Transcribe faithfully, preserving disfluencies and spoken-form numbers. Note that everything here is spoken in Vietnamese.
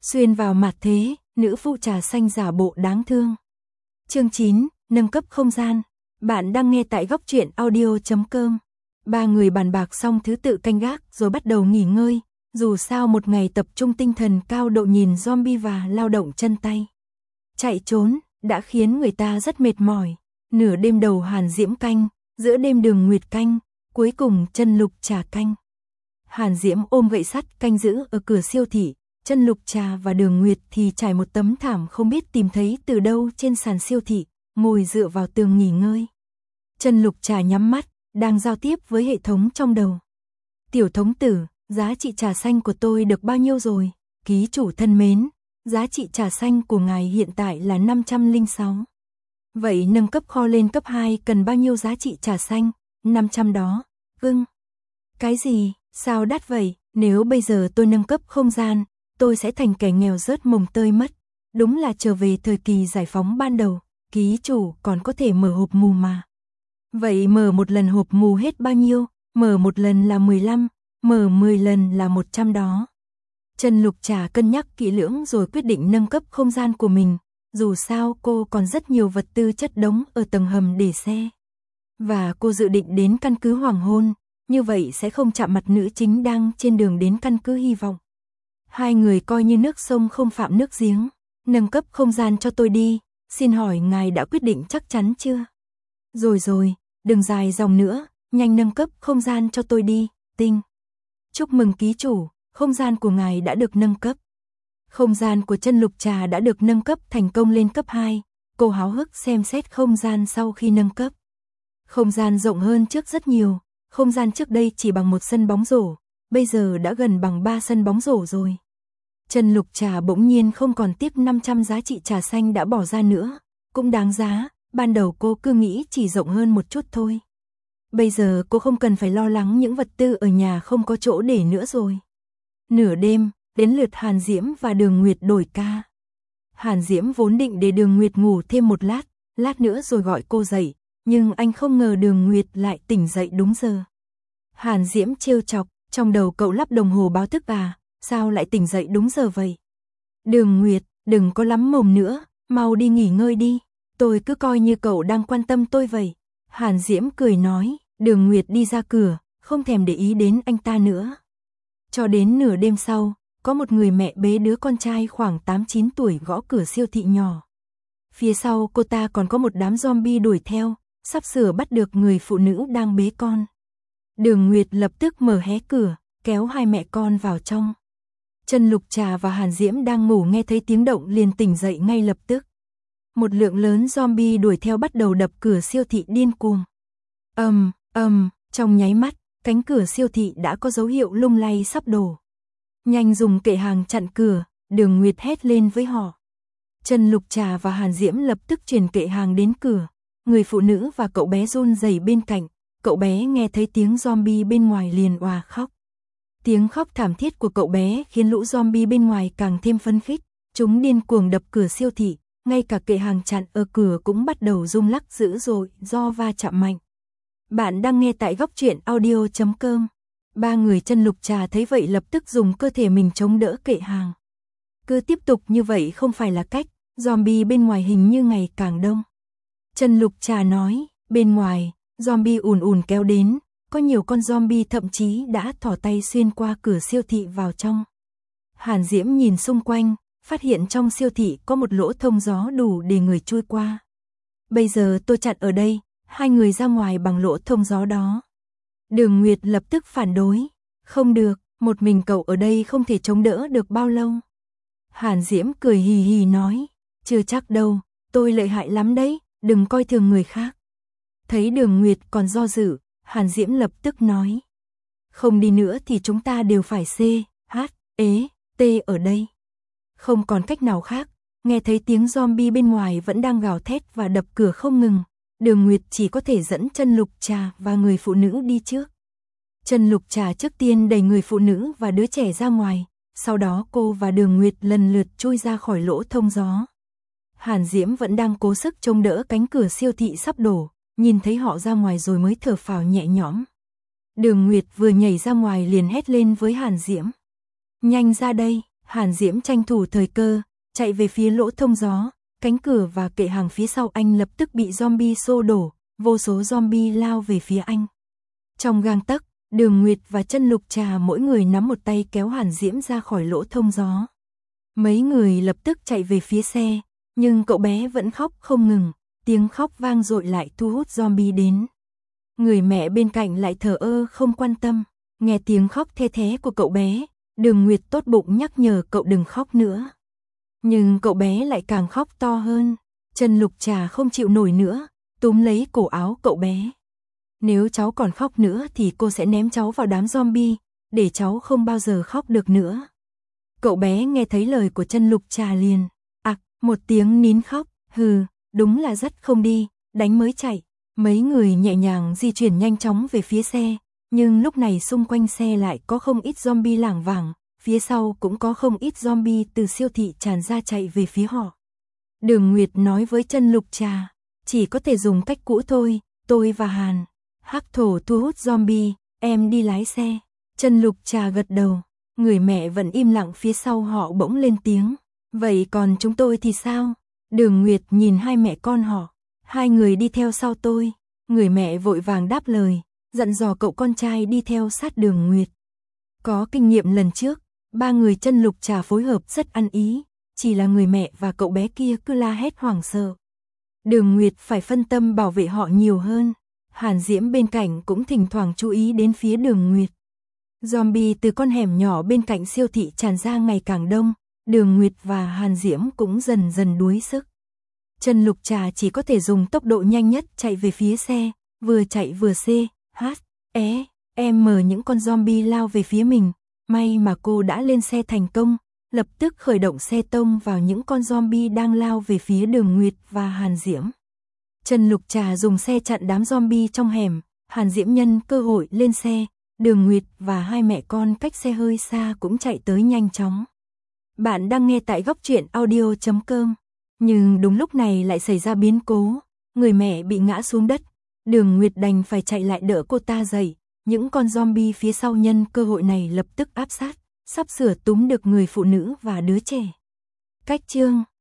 Xuyên vào mặt thế, nữ phụ trà xanh giả bộ đáng thương. Chương chín, nâng cấp không gian. Bạn đang nghe tại góc truyện audio chấm com. Ba người bàn bạc xong thứ tự canh gác rồi bắt đầu nghỉ ngơi. Dù sao một ngày tập trung tinh thần cao độ nhìn zombie và lao động chân tay. Chạy trốn đã khiến người ta rất mệt mỏi. Nửa đêm đầu Hàn Diễm canh, giữa đêm Đường Nguyệt canh, cuối cùng Chân Lục Trà canh. Hàn Diễm ôm gậy sắt canh giữ ở cửa siêu thị, Chân Lục Trà và Đường Nguyệt thì trải một tấm thảm không biết tìm thấy từ đâu trên sàn siêu thị, ngồi dựa vào tường nghỉ ngơi. Chân Lục Trà nhắm mắt, đang giao tiếp với hệ thống trong đầu. Tiểu thống tử, giá trị trà xanh của tôi được bao nhiêu rồi? Ký chủ thân mến, giá trị trà xanh của ngài hiện tại là năm trăm lẻ sáu. Vậy nâng cấp kho lên cấp hai cần bao nhiêu giá trị trà xanh? năm trăm đó. Vâng. Cái gì? Sao đắt vậy? Nếu bây giờ tôi nâng cấp không gian, tôi sẽ thành kẻ nghèo rớt mồng tơi mất. Đúng là trở về thời kỳ giải phóng ban đầu, ký chủ còn có thể mở hộp mù mà. Vậy mở một lần hộp mù hết bao nhiêu? Mở một lần là mười lăm, mở mười lần là một trăm đó. Chân Lục Trà cân nhắc kỹ lưỡng rồi quyết định nâng cấp không gian của mình. Dù sao cô còn rất nhiều vật tư chất đống ở tầng hầm để xe. Và cô dự định đến căn cứ Hoàng Hôn, như vậy sẽ không chạm mặt nữ chính đang trên đường đến căn cứ Hy Vọng. Hai người coi như nước sông không phạm nước giếng. Nâng cấp không gian cho tôi đi, xin hỏi ngài đã quyết định chắc chắn chưa? Rồi rồi, đừng dài dòng nữa, nhanh nâng cấp không gian cho tôi đi, Tinh. Chúc mừng ký chủ, không gian của ngài đã được nâng cấp. Không gian của Chân Lục Trà đã được nâng cấp thành công lên cấp hai, cô háo hức xem xét không gian sau khi nâng cấp. Không gian rộng hơn trước rất nhiều, không gian trước đây chỉ bằng một sân bóng rổ, bây giờ đã gần bằng ba sân bóng rổ rồi. Chân Lục Trà bỗng nhiên không còn tiếp năm trăm giá trị trà xanh đã bỏ ra nữa, cũng đáng giá, ban đầu cô cứ nghĩ chỉ rộng hơn một chút thôi. Bây giờ cô không cần phải lo lắng những vật tư ở nhà không có chỗ để nữa rồi. Nửa đêm, đến lượt Hàn Diễm và Đường Nguyệt đổi ca. Hàn Diễm vốn định để Đường Nguyệt ngủ thêm một lát, lát nữa rồi gọi cô dậy, nhưng anh không ngờ Đường Nguyệt lại tỉnh dậy đúng giờ. Hàn Diễm trêu chọc, trong đầu cậu lắp đồng hồ báo thức à, sao lại tỉnh dậy đúng giờ vậy? Đường Nguyệt, đừng có lắm mồm nữa, mau đi nghỉ ngơi đi, tôi cứ coi như cậu đang quan tâm tôi vậy. Hàn Diễm cười nói, Đường Nguyệt đi ra cửa, không thèm để ý đến anh ta nữa. Cho đến nửa đêm sau, có một người mẹ bế đứa con trai khoảng tám chín tuổi gõ cửa siêu thị nhỏ. Phía sau cô ta còn có một đám zombie đuổi theo, sắp sửa bắt được người phụ nữ đang bế con. Đường Nguyệt lập tức mở hé cửa, kéo hai mẹ con vào trong. Chân Lục Trà và Hàn Diễm đang ngủ nghe thấy tiếng động liền tỉnh dậy ngay lập tức. Một lượng lớn zombie đuổi theo bắt đầu đập cửa siêu thị điên cuồng. Ầm, ầm, trong nháy mắt, cánh cửa siêu thị đã có dấu hiệu lung lay sắp đổ. Nhanh dùng kệ hàng chặn cửa, Đường Nguyệt hét lên với họ. Chân Lục Trà và Hàn Diễm lập tức chuyển kệ hàng đến cửa. Người phụ nữ và cậu bé run rẩy bên cạnh, cậu bé nghe thấy tiếng zombie bên ngoài liền òa khóc. Tiếng khóc thảm thiết của cậu bé khiến lũ zombie bên ngoài càng thêm phấn khích, chúng điên cuồng đập cửa siêu thị, ngay cả kệ hàng chặn ở cửa cũng bắt đầu rung lắc dữ dội do va chạm mạnh. Bạn đang nghe tại góc truyện audio chấm com. Ba người Chân Lục Trà thấy vậy lập tức dùng cơ thể mình chống đỡ kệ hàng. Cứ tiếp tục như vậy không phải là cách, zombie bên ngoài hình như ngày càng đông. Chân Lục Trà nói, bên ngoài, zombie ùn ùn kéo đến, có nhiều con zombie thậm chí đã thò tay xuyên qua cửa siêu thị vào trong. Hàn Diễm nhìn xung quanh, phát hiện trong siêu thị có một lỗ thông gió đủ để người chui qua. Bây giờ tôi chặn ở đây, hai người ra ngoài bằng lỗ thông gió đó. Đường Nguyệt lập tức phản đối, không được, một mình cậu ở đây không thể chống đỡ được bao lâu. Hàn Diễm cười hì hì nói, chưa chắc đâu, tôi lợi hại lắm đấy, đừng coi thường người khác. Thấy Đường Nguyệt còn do dự, Hàn Diễm lập tức nói, không đi nữa thì chúng ta đều phải C, H, E, T ở đây. Không còn cách nào khác, nghe thấy tiếng zombie bên ngoài vẫn đang gào thét và đập cửa không ngừng, Đường Nguyệt chỉ có thể dẫn Chân Lục Trà và người phụ nữ đi trước. Chân Lục Trà trước tiên đẩy người phụ nữ và đứa trẻ ra ngoài, sau đó cô và Đường Nguyệt lần lượt chui ra khỏi lỗ thông gió. Hàn Diễm vẫn đang cố sức chống đỡ cánh cửa siêu thị sắp đổ, nhìn thấy họ ra ngoài rồi mới thở phào nhẹ nhõm. Đường Nguyệt vừa nhảy ra ngoài liền hét lên với Hàn Diễm. Nhanh ra đây, Hàn Diễm tranh thủ thời cơ, chạy về phía lỗ thông gió, cánh cửa và kệ hàng phía sau anh lập tức bị zombie xô đổ, vô số zombie lao về phía anh. Trong gang tấc, Đường Nguyệt và Chân Lục Trà mỗi người nắm một tay kéo Hàn Diễm ra khỏi lỗ thông gió. Mấy người lập tức chạy về phía xe, nhưng cậu bé vẫn khóc không ngừng, tiếng khóc vang dội lại thu hút zombie đến. Người mẹ bên cạnh lại thờ ơ không quan tâm, nghe tiếng khóc the thé của cậu bé, Đường Nguyệt tốt bụng nhắc nhở cậu đừng khóc nữa. Nhưng cậu bé lại càng khóc to hơn, Chân Lục Trà không chịu nổi nữa, túm lấy cổ áo cậu bé. Nếu cháu còn khóc nữa thì cô sẽ ném cháu vào đám zombie, để cháu không bao giờ khóc được nữa. Cậu bé nghe thấy lời của Chân Lục Trà liền, ặc, một tiếng nín khóc, hừ, đúng là rất không đi, đánh mới chạy. Mấy người nhẹ nhàng di chuyển nhanh chóng về phía xe, nhưng lúc này xung quanh xe lại có không ít zombie lảng vảng, phía sau cũng có không ít zombie từ siêu thị tràn ra chạy về phía họ. Đường Nguyệt nói với Chân Lục Trà, chỉ có thể dùng cách cũ thôi, tôi và Hàn Hắc Thổ thu hút zombie, em đi lái xe. Chân Lục Trà gật đầu, người mẹ vẫn im lặng phía sau họ bỗng lên tiếng, vậy còn chúng tôi thì sao? Đường Nguyệt nhìn hai mẹ con họ, hai người đi theo sau tôi. Người mẹ vội vàng đáp lời, dặn dò cậu con trai đi theo sát Đường Nguyệt. Có kinh nghiệm lần trước, ba người Chân Lục Trà phối hợp rất ăn ý, chỉ là người mẹ và cậu bé kia cứ la hét hoảng sợ. Đường Nguyệt phải phân tâm bảo vệ họ nhiều hơn. Hàn Diễm bên cạnh cũng thỉnh thoảng chú ý đến phía Đường Nguyệt. Zombie từ con hẻm nhỏ bên cạnh siêu thị tràn ra ngày càng đông, Đường Nguyệt và Hàn Diễm cũng dần dần đuối sức. Chân Lục Trà chỉ có thể dùng tốc độ nhanh nhất chạy về phía xe, vừa chạy vừa xê, hát, é, em mở những con zombie lao về phía mình. May mà cô đã lên xe thành công, lập tức khởi động xe tông vào những con zombie đang lao về phía Đường Nguyệt và Hàn Diễm. Chân Lục Trà dùng xe chặn đám zombie trong hẻm, Hàn Diễm nhân cơ hội lên xe, Đường Nguyệt và hai mẹ con cách xe hơi xa cũng chạy tới nhanh chóng. Bạn đang nghe tại góc truyện audio chấm com, nhưng đúng lúc này lại xảy ra biến cố, người mẹ bị ngã xuống đất, Đường Nguyệt đành phải chạy lại đỡ cô ta dậy, những con zombie phía sau nhân cơ hội này lập tức áp sát, sắp sửa túm được người phụ nữ và đứa trẻ. Cách chương